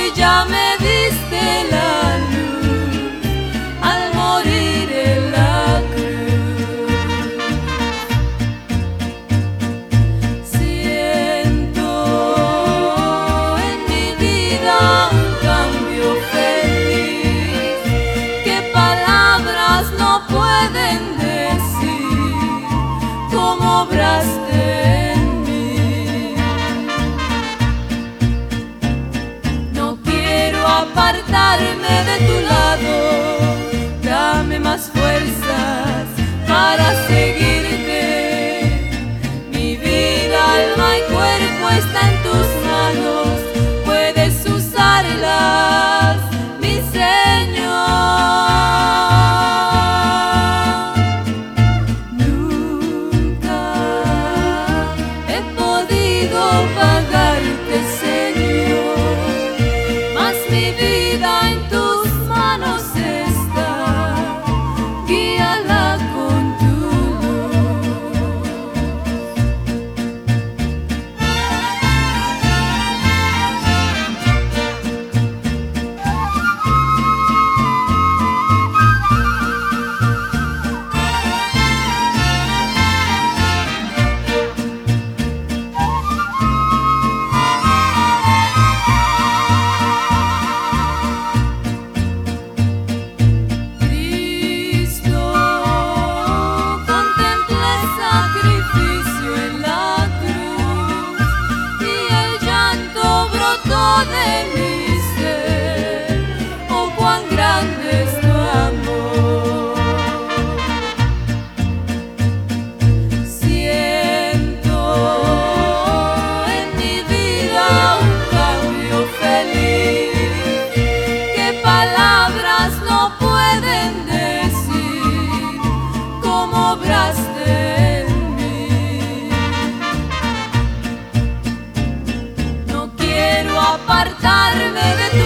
y ya me diste la luz al morir en la cruz. Siento en mi vida un cambio feliz que palabras no pueden decir cómo obraste en mí. No quiero apartarme de tu lado, dame más fuerzas para seguirte. Mi vida, alma y cuerpo está en tus manos, puedes usarlas, mi Señor. Nunca he podido pagarte, Señor, mas mi vida en tus manos está, guíala con tu luz. Cristo, contemplé el sacrificio en la cruz y el llanto brotó de mi ser. Oh, cuán grande es tu amor. Siento en mi vida un cambio feliz que palabras no pueden decir cómo obraste en mí. No quiero apartarme de